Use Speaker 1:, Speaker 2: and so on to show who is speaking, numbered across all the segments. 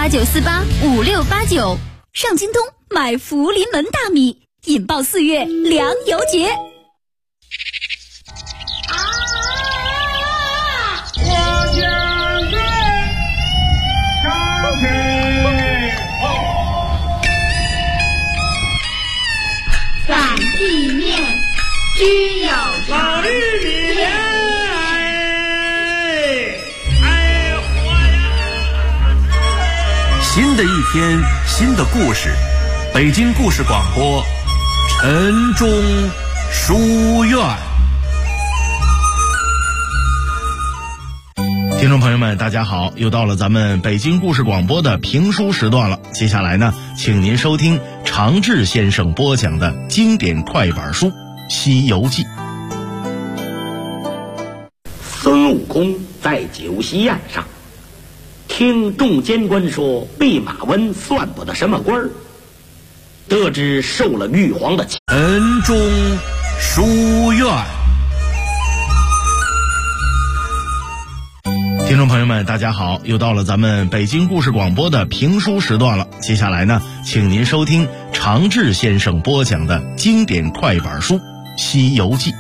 Speaker 1: 89485689，上京东买福临门大米，引爆4月粮油节。
Speaker 2: 我将军张飞
Speaker 3: 散地面，居有
Speaker 2: 老玉米
Speaker 4: 新的一天，新的故事，北京故事广播，晨钟书院。听众朋友们，大家好，又到了咱们北京故事广播的评书时段了。接下来呢，请您收听常志先生播讲的经典快板书《西游记》。
Speaker 5: 孙悟空在酒席宴上听众监官说弼马温算不得什么官儿，得知受了玉皇的
Speaker 4: 晨钟书院。听众朋友们，大家好，又到了咱们北京故事广播的评书时段了。接下来呢，请您收听常志先生播讲的经典快板书《西游记》。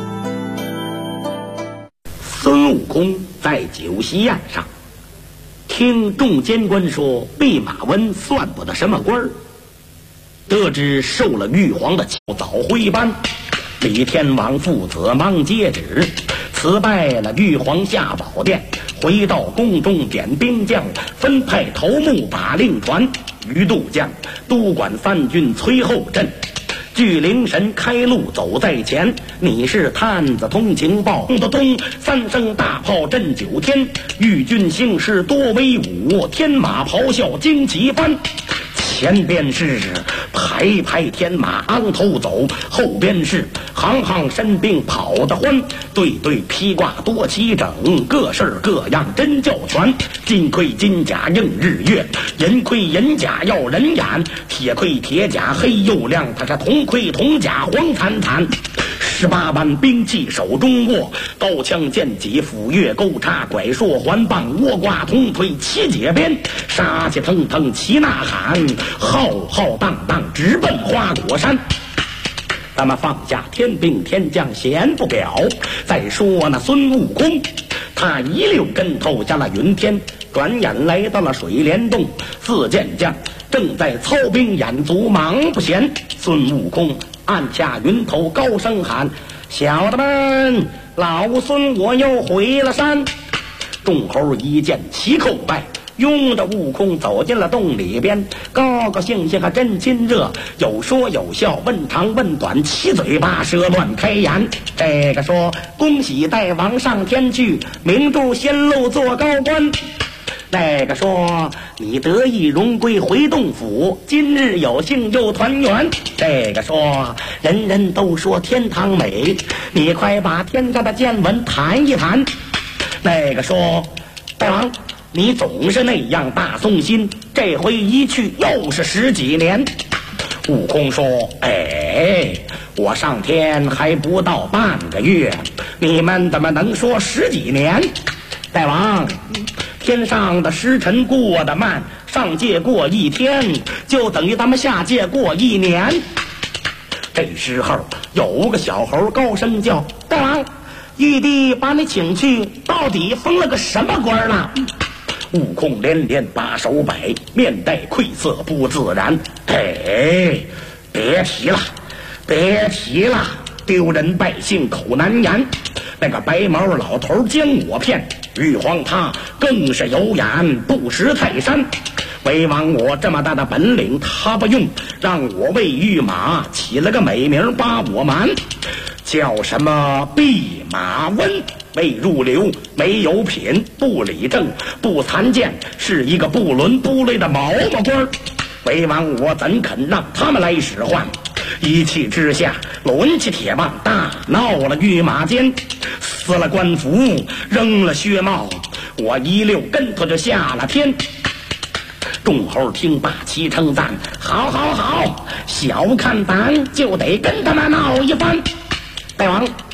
Speaker 5: 孙悟空在酒席宴上听众监官说弼马温算不得什么官儿，得知受了玉皇的早徽班，李天王父子忙接旨，辞拜了玉皇下宝殿，回到宫中点兵将，分派头目把令传，于渡将督管三军崔后阵，巨灵神开路走在前，你是探子通情报，咚咚咚，三声大炮震9天，玉军兴师多威武，天马咆哮旌旗翻。前边是排排天马昂头走，后边是行行神兵跑得欢，对对披挂多齐整，各式各样真叫全。金盔金甲映日月，银盔银甲耀人眼，铁盔铁甲黑又亮，他是铜盔铜甲黄惨惨。18般兵器手中握，刀枪剑戟斧钺钩叉拐槊环棒倭瓜铜腿齐解鞭，杀气腾腾齐呐喊，浩浩荡荡直奔花果山。咱们放下天兵天将闲不表，再说那孙悟空，他一溜跟头下了云天，转眼来到了水帘洞，四健将正在操兵演足，忙不闲。孙悟空按下云头高声喊：小的们，老孙我又回了山。众猴一见齐叩拜，拥着悟空走进了洞里边，高高兴兴还真亲热，有说有笑，问长问短，七嘴八舌乱开言。这个说恭喜大王上天去，明珠仙路做高官。那个说你得意荣归回洞府，今日有幸又团圆。这个说人人都说天堂美，你快把天上的见闻谈一谈。那个说大王你总是那样大送心，这回一去又是10几年。悟空说我上天还不到半个月，你们怎么能说10几年？大王，天上的时辰过得慢，上界过1天就等于咱们下界过1年。这时候有个小猴高声叫：大王，玉帝把你请去，到底封了个什么官呢？悟空连连把手摆，面带愧色不自然。别提了，别提了，丢人百姓口难言。那个白毛老头将我骗，玉皇他更是有眼不识泰山。为王我这么大的本领他不用，让我为御马起了个美名把我瞒，叫什么弼马温，未入流，没有品，不理政，不残剑，是一个不伦不类的毛毛官。为王我怎肯让他们来使唤？一气之下抡起铁棒大闹了御马监，撕了官服，扔了靴帽，我一溜跟头就下了天。众猴听罢齐称赞：好好好，小看咱就得跟他们闹一番。大王，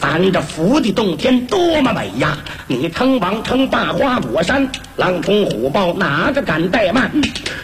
Speaker 5: 咱这福地洞天多么美呀！你称王称霸花果山，狼虫虎豹哪个敢怠慢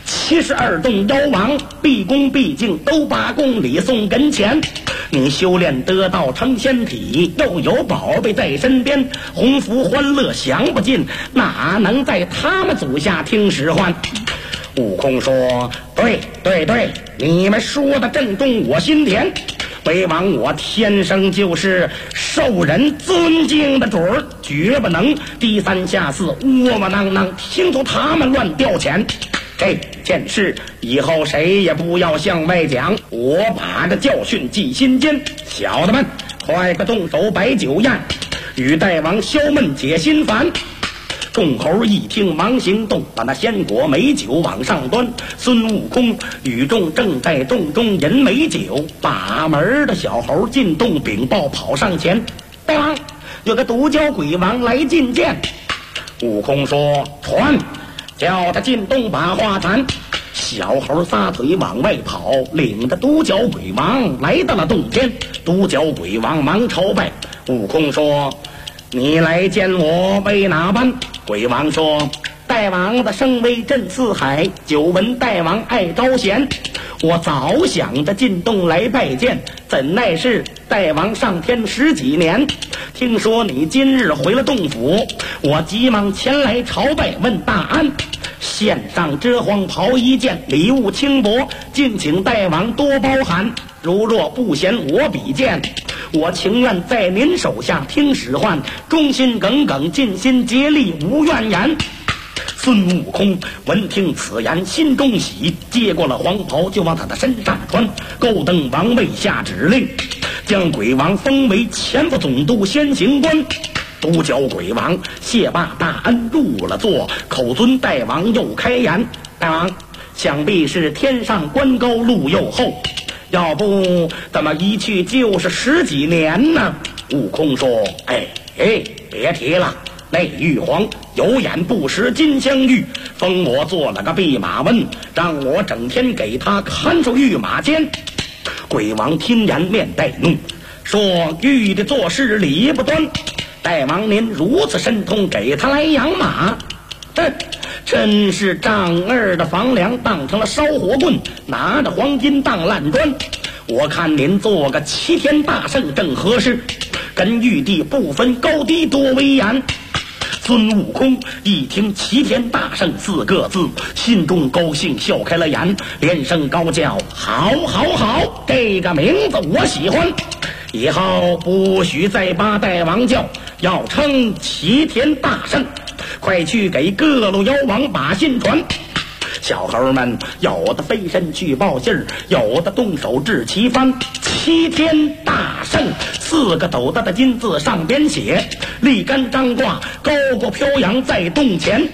Speaker 5: ？72洞妖王毕恭毕敬都把公礼送跟前。你修炼得道成仙体，又有宝贝在身边，鸿福欢乐享不尽，哪能在他们足下听使唤？悟空说：对，你们说的正中我心田。为王我天生就是受人尊敬的主儿，绝不能低三下四窝窝囊囊听从他们乱调遣。这件事以后谁也不要向外讲，我把这教训记心间。小子们，快快动手摆酒宴，与大王消闷解心烦。众猴一听忙行动，把那鲜果美酒往上端。孙悟空与众正在洞中饮美酒，把门的小猴进洞禀报跑上前：大王，有个独角鬼王来觐见。悟空说：传，叫他进洞把话谈。小猴撒腿往外跑，领着独角鬼王来到了洞间。独角鬼王忙朝拜。悟空说：你来见我为哪般？鬼王说：大王的声威震四海，久闻大王爱招贤，我早想着进洞来拜见，怎奈是大王上天10几年。听说你今日回了洞府，我急忙前来朝拜问大安，献上遮黄袍1件，礼物轻薄，敬请大王多包涵。如若不嫌我比贱，我情愿在您手下听使唤，忠心耿耿，尽心竭力，无怨言。孙悟空闻听此言，心中喜，接过了黄袍就往他的身上穿。勾登王位下指令，将鬼王封为前副总督先行官。独角鬼王谢罢大恩，入了座，口尊大王又开言：大王，想必是天上官高路又厚，要不怎么一去就是10几年呢？悟空说：别提了，那玉皇有眼不识金镶玉，封我做了个弼马温，让我整天给他看守御马监。鬼王听言面带怒，说：玉的做事理不端，大王您如此神通，给他来养马，真是丈二的房梁当成了烧火棍，拿着黄金当烂砖。我看您做个齐天大圣正合适，跟玉帝不分高低多威严。孙悟空一听齐天大圣4个字，心中高兴，笑开了眼，连声高叫：好，这个名字我喜欢，以后不许再把大王叫，要称齐天大圣。快去给各路妖王把信传。小猴们有的飞身去报信儿，有的动手治旗幡。齐天大圣4个斗大的金字上边写，立杆张挂，高过飘扬在洞前。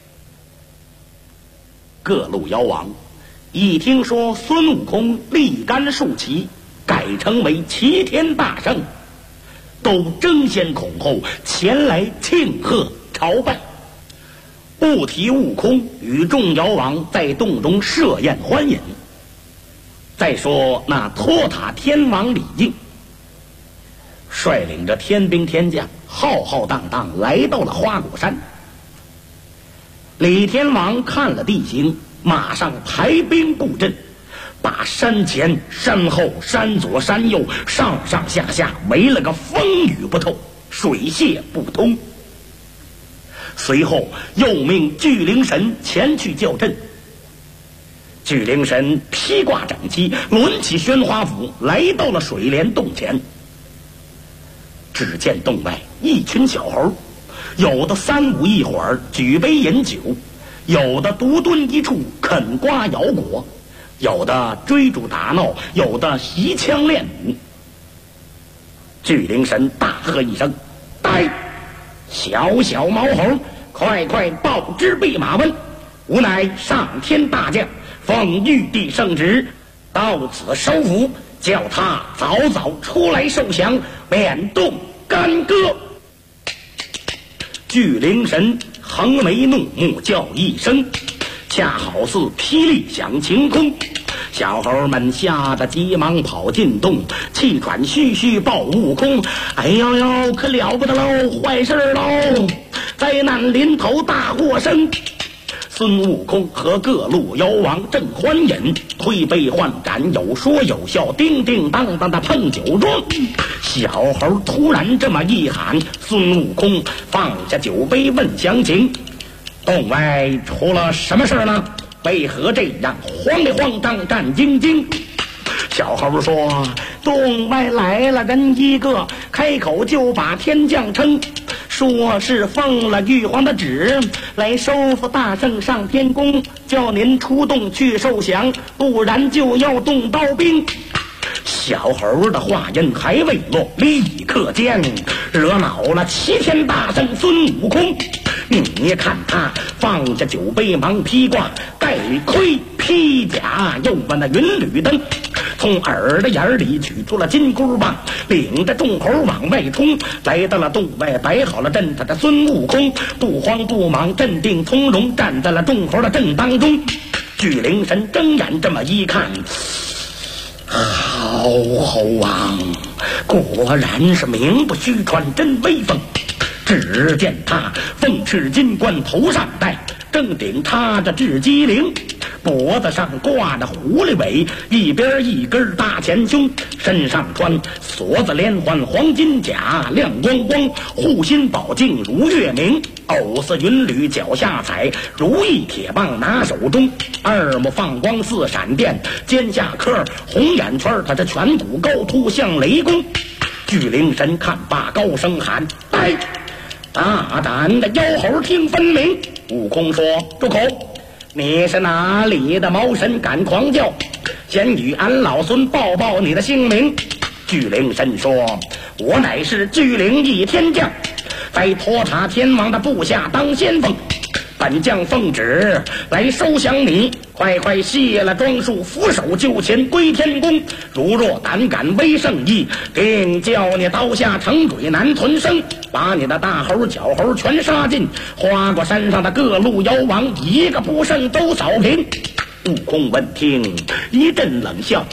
Speaker 5: 各路妖王一听说孙悟空立杆竖旗，改称为齐天大圣，都争先恐后前来庆贺朝拜。不提悟空与众妖王在洞中设宴欢饮。再说那托塔天王李靖，率领着天兵天将浩浩荡荡来到了花果山。李天王看了地形，马上排兵布阵，把山前山后山左山右上上下下围了个风雨不透，水泄不通。随后又命巨灵神前去叫阵。巨灵神披挂整齐，抡起宣花斧，来到了水帘洞前。只见洞外一群小猴，有的3、5一会儿举杯饮酒，有的独蹲一处啃瓜摇果，有的追逐打闹，有的习枪练武。巨灵神大喝一声：呆！小毛猴，快报知弼马温，吾乃上天大将，奉玉帝圣旨到此收服，叫他早出来受降，免动干戈。巨灵神横眉怒目叫一声，恰好似霹雳响晴空， 小猴们吓得急忙跑进洞，气喘吁吁报悟空：哎呦呦，可了不得喽，坏事喽，灾难临头大祸生。孙悟空和各路妖王正欢饮，推杯换盏，有说有笑，叮叮当当的碰酒桌。小猴突然这么一喊，孙悟空放下酒杯问详情：洞外出了什么事呢？为何这样慌里慌张战兢兢？小猴说：洞外来了人一个，开口就把天降称，说是奉了玉皇的旨，来收复大圣上天宫，叫您出洞去受降，不然就要动刀兵。小猴的话音还未落，立刻间惹恼了齐天大圣孙悟空。你看他放下酒杯，忙披挂盖盔披甲，又把那云履灯从耳的眼里取出了金箍棒，领着众猴往外冲。来到了洞外，摆好了阵，他的孙悟空不慌不忙，镇定从容，站在了众猴的阵当中。巨灵神睁眼这么一看，好猴王果然是名不虚传，真威风。只见他凤翅金冠头上戴，正顶插着雉鸡翎，脖子上挂着狐狸尾，一边一根大前胸，身上穿锁子连环黄金甲，亮光光，护心宝镜如月明，藕似云履脚下踩，如意铁棒拿手中，二目放光似闪电，肩下刻红眼圈，他这颧骨高凸像雷公。巨灵神看罢高声喊：来！大胆的妖猴听分明！悟空说：住口！你是哪里的毛神敢狂叫？先与俺老孙报报你的姓名。巨灵神说：我乃是巨灵一天将，在托塔天王的部下当先锋，本将奉旨来收降你，快快卸了装束，俯首就擒归天宫。如若胆敢违圣意，定叫你刀下成鬼难存生，把你的大猴小猴全杀尽，花果山上的各路妖王一个不剩都扫平。悟空闻听一阵冷笑，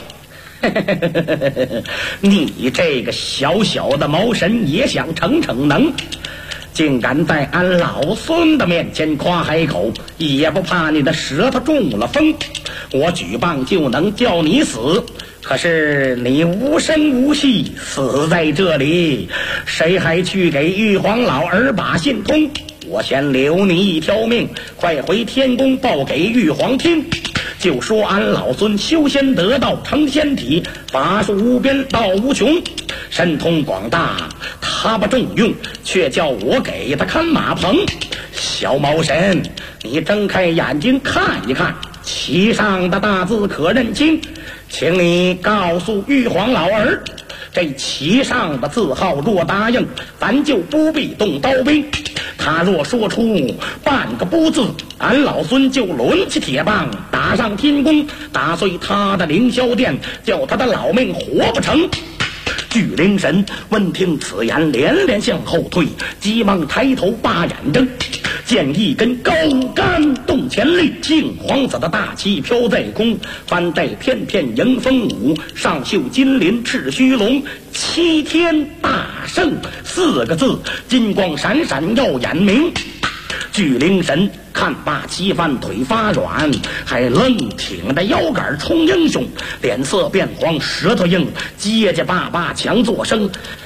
Speaker 5: 你这个小小的毛神也想逞逞能，竟敢在俺老孙的面前夸海口，也不怕你的舌头中了风。我举棒就能叫你死，可是你无声无息死在这里，谁还去给玉皇老儿把信通？我先留你一条命，快回天宫报给玉皇听，就说俺老孙修仙得道成仙体，法术无边道无穷，神通广大他不重用，却叫我给他看马棚。小毛神，你睁开眼睛看一看，旗上的大字可认清，请你告诉玉皇老儿，这旗上的字号若答应，咱就不必动刀兵。他若说出半个不字，俺老孙就抡起铁棒打上天宫，打碎他的凌霄殿，叫他的老命活不成。巨灵神闻听此言，连连向后退，急忙抬头把眼睁，见一根高杆动前立，金黄色的大旗飘在空，翻带片片迎风舞，上绣金鳞赤须龙，齐天大圣四个字，金光闪闪耀眼明。巨灵神看罢旗翻腿发软，还愣挺着腰杆冲英雄，脸色变黄舌头硬，结结巴巴强作声：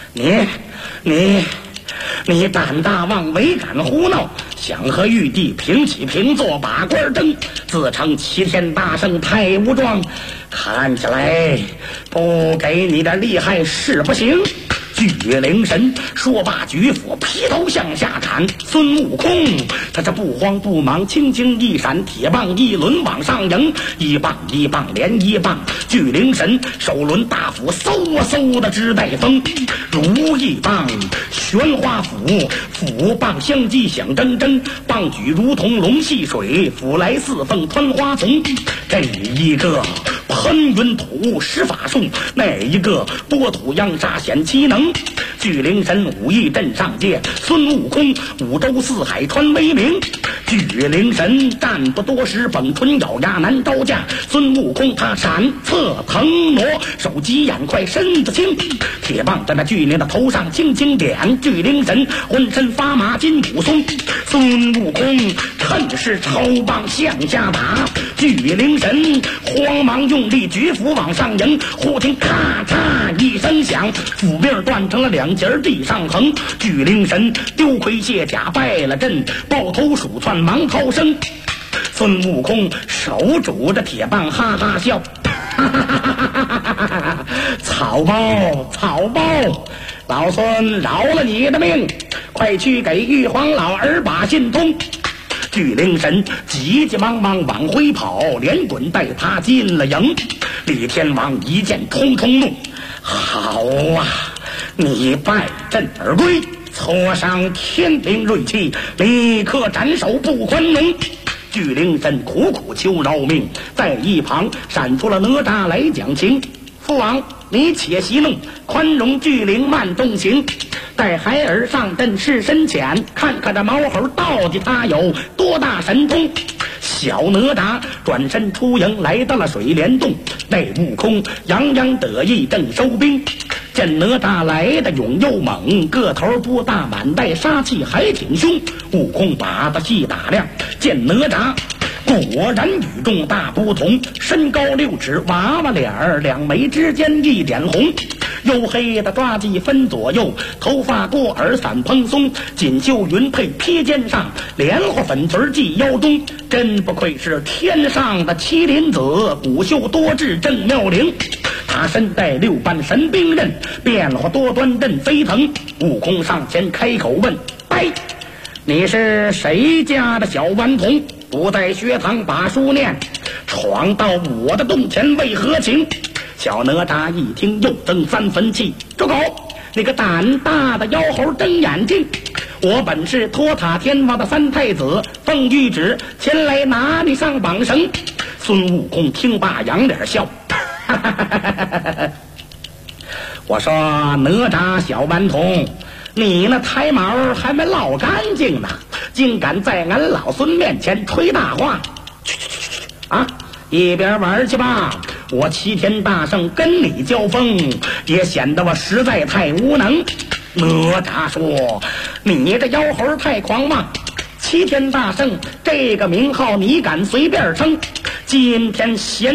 Speaker 5: 你胆大妄为，敢胡闹，想和玉帝平起平坐把官争，自称齐天大圣太无状，看起来不给你的厉害是不行。巨灵神说罢举斧劈头向下砍，孙悟空他这不慌不忙，轻轻一闪，铁棒一轮往上迎，一棒一棒连一棒，巨灵神手抡大斧嗖啊嗖的直带风，如意棒旋花斧，斧棒相击响铮铮，棒举如同龙戏水，斧来似凤穿花丛。这一个喷云吐雾施法术，那一个拨土央杀显奇能。巨灵神武艺镇上界，孙悟空五洲四海传威名。巨巨灵神战不多时，本春咬牙难招架。孙悟空他闪侧腾挪，手疾眼快身子轻，铁棒在那巨灵的头上轻轻点。巨灵神浑身发麻筋骨松，孙悟空趁势抽棒向下打。巨灵神慌忙用力举斧往上迎，忽听咔嚓一声响，斧柄断成了两截，地上横。巨灵神丢盔卸甲败了阵，抱头鼠窜忙逃生。孙悟空手拄着铁棒哈哈笑，哈哈哈哈哈！草包草包，老孙饶了你的命，快去给玉皇老儿把信通。巨灵神急急忙忙往回跑，连滚带爬进了营。李天王一见冲冲怒，好啊，你败阵而归，挫伤天灵锐气，立刻斩首不宽容。巨灵神苦苦求饶命，在一旁闪出了哪吒来讲情。父王，你且息怒，宽容巨灵慢动情，待孩儿上阵试深浅，看看这毛猴到底他有多大神通。小哪吒转身出营，来到了水帘洞，那悟空洋洋得意正收兵。见哪吒来的勇又猛，个头不大，满带杀气还挺凶。悟空把他细打量，见哪吒果然与众大不同，身高6尺，娃娃脸儿，两眉之间一点红，黝黑的抓髻分左右，头发过耳散蓬松，锦绣云佩披肩上，莲花粉裙系腰中，真不愧是天上的麒麟子，骨秀多智正妙龄。他身带6般神兵刃，变化多端震飞腾。悟空上前开口问：哎，你是谁家的小顽童？不在学堂把书念，闯到我的洞前为何情？小哪吒一听又增3分气，住口！那个胆大的妖猴睁眼睛！我本是托塔天王的3太子，奉谕旨前来拿你上绑绳。孙悟空听罢扬脸笑，哈哈哈哈哈！我说哪吒小顽童，你那胎毛还没落干净呢，竟敢在俺老孙面前吹大话！去去去去去啊！一边玩去吧！我齐天大圣跟你交锋，也显得我实在太无能。哪吒说：“你这妖猴太狂妄，齐天大圣这个名号你敢随便称？今天闲